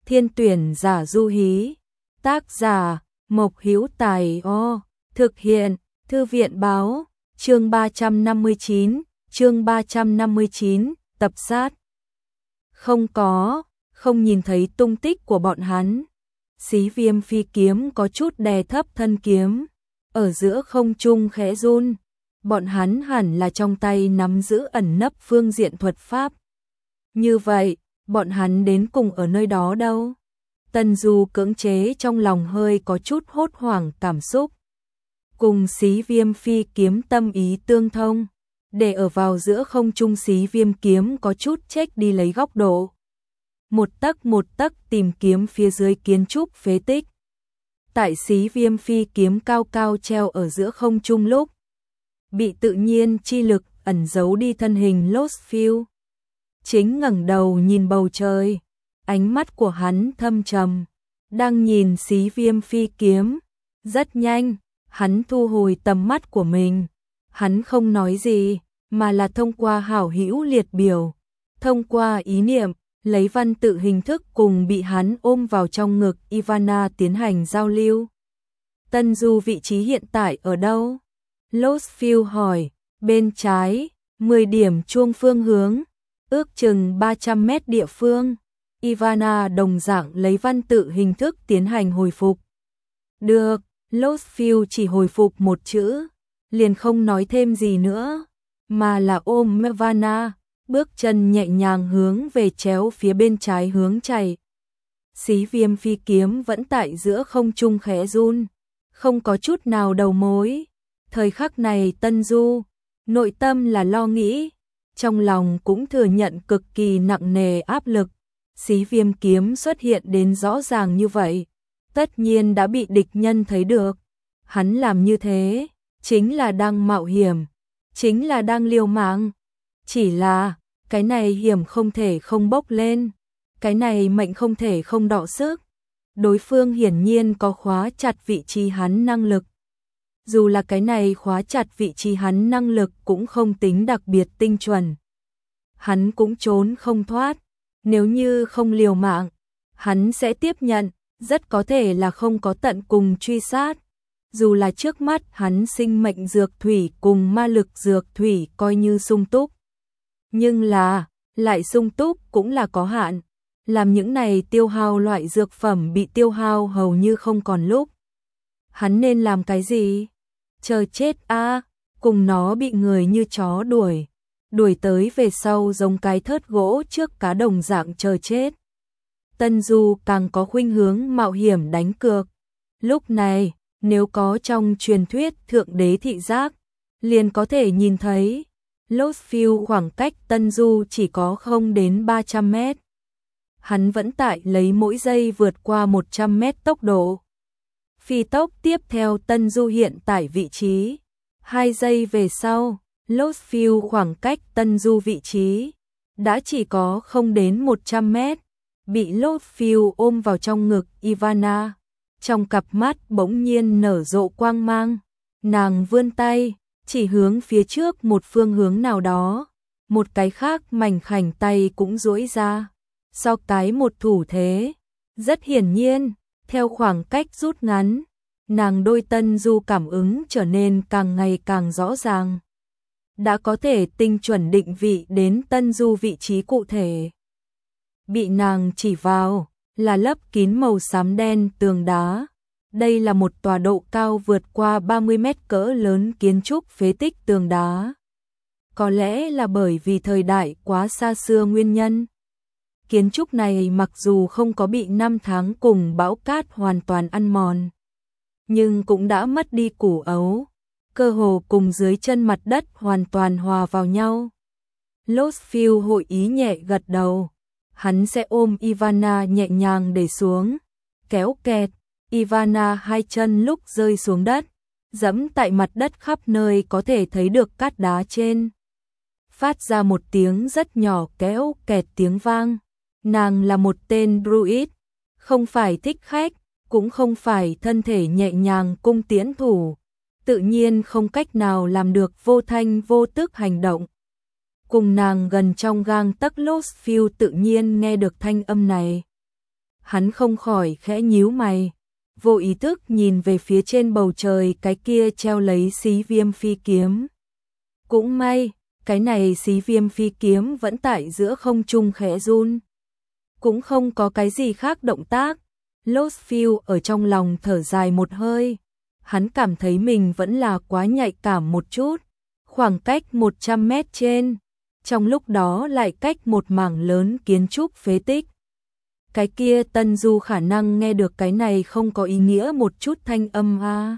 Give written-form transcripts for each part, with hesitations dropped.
Thiên tuyển giả du hí. Tác giả Mộc Hữu Tài. Thực hiện Thư viện báo. Chương 359, tập sát. Không nhìn thấy tung tích của bọn hắn. Xí Viêm phi kiếm có chút đè thấp thân kiếm, ở giữa không trung khẽ run. Bọn hắn hẳn là trong tay nắm giữ ẩn nấp phương diện thuật pháp. Như vậy, bọn hắn đến cùng ở nơi đó đâu? Tân Du cưỡng chế trong lòng hơi có chút hốt hoảng cảm xúc. Cùng Xí Viêm phi kiếm tâm ý tương thông, để ở vào giữa không trung Xí Viêm kiếm có chút chếch đi lấy góc độ. Một tấc tìm kiếm phía dưới kiến trúc phế tích. Tại Xí Viêm phi kiếm cao cao treo ở giữa không trung lúc, bị tự nhiên chi lực ẩn giấu đi thân hình Lostfield. Chính ngẩng đầu nhìn bầu trời, ánh mắt của hắn thâm trầm, đang nhìn Xí Viêm phi kiếm. Rất nhanh, hắn thu hồi tầm mắt của mình. Hắn không nói gì, mà là thông qua hảo hữu liệt biểu, thông qua ý niệm, lấy văn tự hình thức cùng bị hắn ôm vào trong ngực Ivana tiến hành giao lưu. Tân Du vị trí hiện tại ở đâu? Lostfield hỏi. Bên trái, 10 điểm chuông phương hướng, ước chừng 300 mét địa phương. Ivana đồng dạng lấy văn tự hình thức tiến hành hồi phục. Được, Lostfield chỉ hồi phục một chữ, liền không nói thêm gì nữa, mà là ôm Ivana, bước chân nhẹ nhàng hướng về chéo phía bên trái hướng chạy. Xí Viêm phi kiếm vẫn tại giữa không trung khẽ run, không có chút nào đầu mối. Thời khắc này Tân Du, nội tâm là lo nghĩ, trong lòng cũng thừa nhận cực kỳ nặng nề áp lực. Xí Viêm kiếm xuất hiện đến rõ ràng như vậy, tất nhiên đã bị địch nhân thấy được. Hắn làm như thế, chính là đang mạo hiểm, chính là đang liều mạng. Chỉ là, cái này hiểm không thể không bốc lên, cái này mệnh không thể không đọ sức. Đối phương hiển nhiên có khóa chặt vị trí hắn năng lực. Dù là cái này khóa chặt vị trí hắn năng lực cũng không tính đặc biệt tinh chuẩn. Hắn cũng trốn không thoát, nếu như không liều mạng, hắn sẽ tiếp nhận, rất có thể là không có tận cùng truy sát. Dù là trước mắt hắn sinh mệnh dược thủy cùng ma lực dược thủy coi như sung túc, nhưng là, lại sung túc cũng là có hạn. Làm những này tiêu hao loại dược phẩm bị tiêu hao hầu như không còn lúc. Hắn nên làm cái gì? Chờ chết a, cùng nó bị người như chó đuổi tới về sau giống cái thớt gỗ trước cá đồng dạng chờ chết. Tân Du càng có khuynh hướng mạo hiểm đánh cược. Lúc này, nếu có trong truyền thuyết thượng đế thị giác, liền có thể nhìn thấy Lostfield khoảng cách Tân Du chỉ có không đến 300 mét. Hắn vẫn tại lấy mỗi giây vượt qua 100 mét tốc độ. Phi tốc tiếp theo Tân Du hiện tại vị trí. 2 giây về sau, Lostfield khoảng cách Tân Du vị trí đã chỉ có không đến 100 mét. Bị Lostfield ôm vào trong ngực Ivana. Trong cặp mắt bỗng nhiên nở rộ quang mang. Nàng vươn tay, chỉ hướng phía trước một phương hướng nào đó. Một cái khác mảnh khảnh tay cũng duỗi ra. Sau cái một thủ thế. Rất hiển nhiên, theo khoảng cách rút ngắn, nàng đôi Tân Du cảm ứng trở nên càng ngày càng rõ ràng. Đã có thể tinh chuẩn định vị đến Tân Du vị trí cụ thể. Bị nàng chỉ vào là lấp kín màu xám đen tường đá. Đây là một tòa độ cao vượt qua 30 mét cỡ lớn kiến trúc phế tích tường đá. Có lẽ là bởi vì thời đại quá xa xưa nguyên nhân. Kiến trúc này mặc dù không có bị năm tháng cùng bão cát hoàn toàn ăn mòn, nhưng cũng đã mất đi củ ấu, cơ hồ cùng dưới chân mặt đất hoàn toàn hòa vào nhau. Lostfield hội ý nhẹ gật đầu, hắn sẽ ôm Ivana nhẹ nhàng để xuống, kéo kẹt. Ivana hai chân lúc rơi xuống đất, dẫm tại mặt đất khắp nơi có thể thấy được cát đá trên. Phát ra một tiếng rất nhỏ kéo kẹt tiếng vang. Nàng là một tên druid, không phải thích khách, cũng không phải thân thể nhẹ nhàng cung tiễn thủ, tự nhiên không cách nào làm được vô thanh vô tức hành động. Cùng nàng gần trong gang tấc Lostfield tự nhiên nghe được thanh âm này. hắn không khỏi khẽ nhíu mày, vô ý thức nhìn về phía trên bầu trời cái kia treo lấy xí viêm phi kiếm. Cũng may, cái này xí viêm phi kiếm vẫn tại giữa không trung khẽ run. Cũng không có cái gì khác động tác. Lostfield ở trong lòng thở dài một hơi. Hắn cảm thấy mình vẫn là quá nhạy cảm một chút. Khoảng cách 100 mét trên. Trong lúc đó lại cách một mảng lớn kiến trúc phế tích. Cái kia Tân Du khả năng nghe được cái này không có ý nghĩa một chút thanh âm à.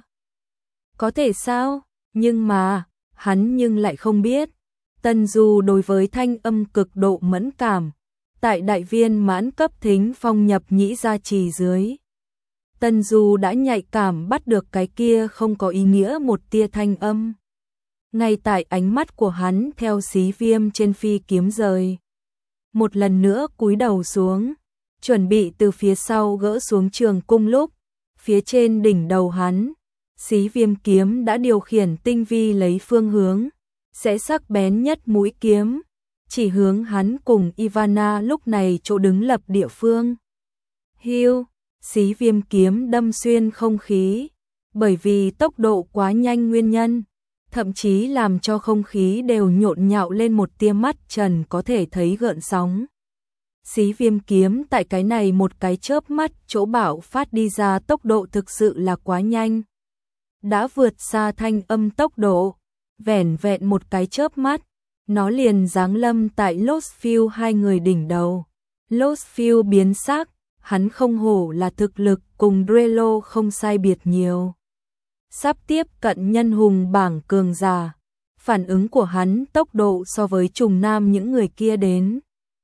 Có thể sao? Nhưng mà, hắn nhưng lại không biết. Tân Du đối với thanh âm cực độ mẫn cảm. Tại đại viên mãn cấp thính phong nhập nhĩ gia trì dưới. Tân Du đã nhạy cảm bắt được cái kia không có ý nghĩa một tia thanh âm. Ngay tại ánh mắt của hắn theo xí viêm trên phi kiếm rời. Một lần nữa cúi đầu xuống, chuẩn bị từ phía sau gỡ xuống trường cung lúc, phía trên đỉnh đầu hắn, xí viêm kiếm đã điều khiển tinh vi lấy phương hướng, sẽ sắc bén nhất mũi kiếm, chỉ hướng hắn cùng Ivana lúc này chỗ đứng lập địa phương. Hiu, xí viêm kiếm đâm xuyên không khí, bởi vì tốc độ quá nhanh nguyên nhân, thậm chí làm cho không khí đều nhộn nhạo lên một tia mắt trần có thể thấy gợn sóng. Xí viêm kiếm tại cái này một cái chớp mắt chỗ bạo phát đi ra tốc độ thực sự là quá nhanh. Đã vượt xa thanh âm tốc độ, vẻn vẹn một cái chớp mắt, nó liền giáng lâm tại Lostfield hai người đỉnh đầu. Lostfield biến sắc, hắn không hổ là thực lực cùng Drello không sai biệt nhiều. Sắp tiếp cận nhân hùng bảng cường giả, phản ứng của hắn tốc độ so với trùng nam những người kia đến.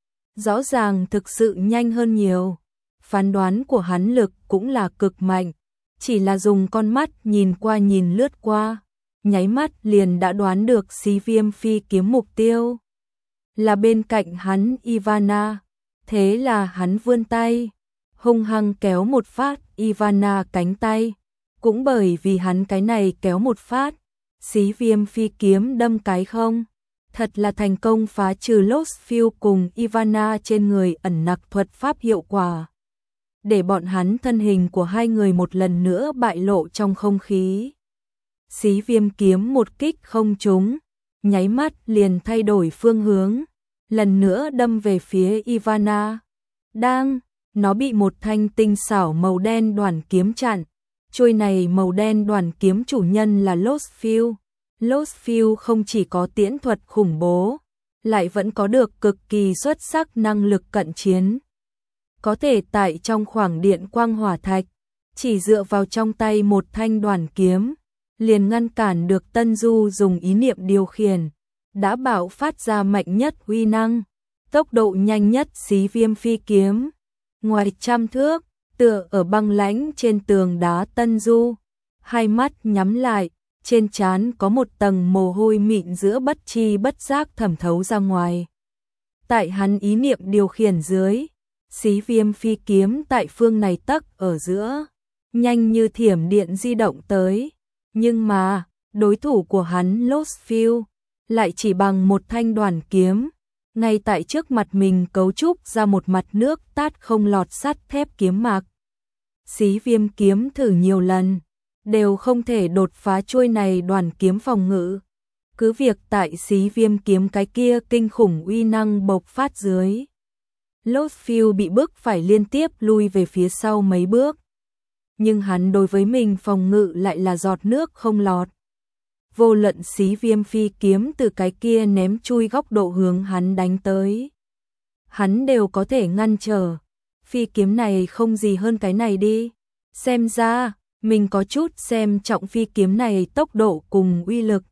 Rõ ràng thực sự nhanh hơn nhiều, phán đoán của hắn lực cũng là cực mạnh, chỉ là dùng con mắt nhìn qua nhìn lướt qua, nháy mắt liền đã đoán được xí viêm phi kiếm mục tiêu. Là bên cạnh hắn Ivana, thế là hắn vươn tay, hung hăng kéo một phát Ivana cánh tay, cũng bởi vì hắn cái này kéo một phát, xí viêm phi kiếm đâm cái không. Thật là thành công phá trừ Lostfield cùng Ivana trên người ẩn nặc thuật pháp hiệu quả. Để bọn hắn thân hình của hai người một lần nữa bại lộ trong không khí. Xí viêm kiếm một kích không trúng, nháy mắt liền thay đổi phương hướng, lần nữa đâm về phía Ivana. Nó bị một thanh tinh xảo màu đen đoàn kiếm chặn. Chuôi này màu đen đoàn kiếm chủ nhân là Lostfield. Lostfield không chỉ có tiễn thuật khủng bố, lại vẫn có được cực kỳ xuất sắc năng lực cận chiến. Có thể tại trong khoảng điện quang hỏa thạch, chỉ dựa vào trong tay một thanh đoàn kiếm, liền ngăn cản được Tân Du dùng ý niệm điều khiển, đã bạo phát ra mạnh nhất uy năng, tốc độ nhanh nhất xí viêm phi kiếm. Ngoài trăm thước, tựa ở băng lãnh trên tường đá Tân Du, hai mắt nhắm lại. Trên trán có một tầng mồ hôi mịn giữa bất chi bất giác thẩm thấu ra ngoài. Tại hắn ý niệm điều khiển dưới, xí viêm phi kiếm tại phương này tắc ở giữa, nhanh như thiểm điện di động tới. Nhưng mà, đối thủ của hắn Lostfield lại chỉ bằng một thanh đoàn kiếm, ngay tại trước mặt mình cấu trúc ra một mặt nước tát không lọt sắt thép kiếm mạc. Xí viêm kiếm thử nhiều lần, đều không thể đột phá chuôi này đoàn kiếm phòng ngự. Cứ việc tại xí viêm kiếm cái kia kinh khủng uy năng bộc phát dưới. Lostfield bị bức phải liên tiếp lui về phía sau mấy bước. Nhưng hắn đối với mình phòng ngự lại là giọt nước không lọt. Vô luận xí viêm phi kiếm từ cái kia ném chui góc độ hướng hắn đánh tới, hắn đều có thể ngăn trở. Phi kiếm này không gì hơn cái này đi. Xem ra mình có chút xem trọng phi kiếm này tốc độ cùng uy lực.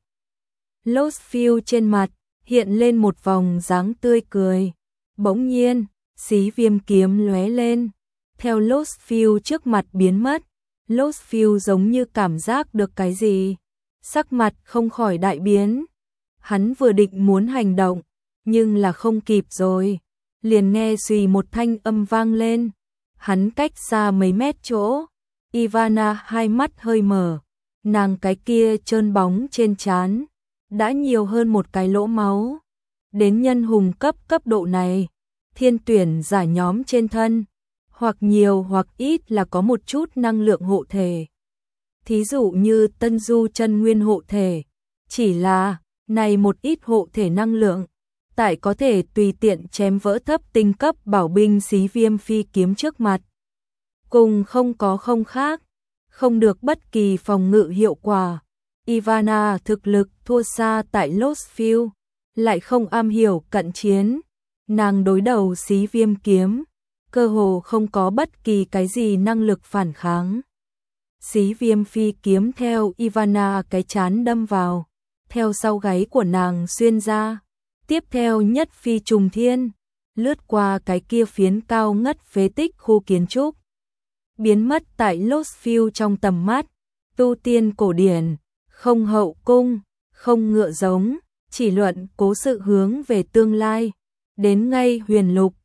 Lostfield trên mặt hiện lên một vòng dáng tươi cười. Bỗng nhiên, xí viêm kiếm lóe lên, theo Lostfield trước mặt biến mất. Lostfield giống như cảm giác được cái gì, sắc mặt không khỏi đại biến. Hắn vừa định muốn hành động, nhưng là không kịp rồi. Liền nghe xùy một thanh âm vang lên. Hắn cách xa mấy mét chỗ. Ivana hai mắt hơi mở, nàng cái kia trơn bóng trên trán đã nhiều hơn một cái lỗ máu. Đến nhân hùng cấp độ này, thiên tuyển giả nhóm trên thân hoặc nhiều hoặc ít là có một chút năng lượng hộ thể. Thí dụ như Tân Du chân nguyên hộ thể, chỉ là này một ít hộ thể năng lượng, tại có thể tùy tiện chém vỡ thấp tinh cấp bảo binh Xí Viêm phi kiếm trước mặt. Cùng không có không khác, không được bất kỳ phòng ngự hiệu quả. Ivana thực lực thua xa tại Lost Field, lại không am hiểu cận chiến, nàng đối đầu Xí Viêm kiếm, cơ hồ không có bất kỳ cái gì năng lực phản kháng. Xí Viêm phi kiếm theo Ivana cái chán đâm vào, theo sau gáy của nàng xuyên ra, tiếp theo nhất phi trùng thiên, lướt qua cái kia phiến cao ngất phế tích khu kiến trúc, biến mất tại Lost Field trong tầm mắt. Tu tiên cổ điển, không hậu cung, không ngựa giống, chỉ luận cố sự hướng về tương lai, đến ngay huyền lục,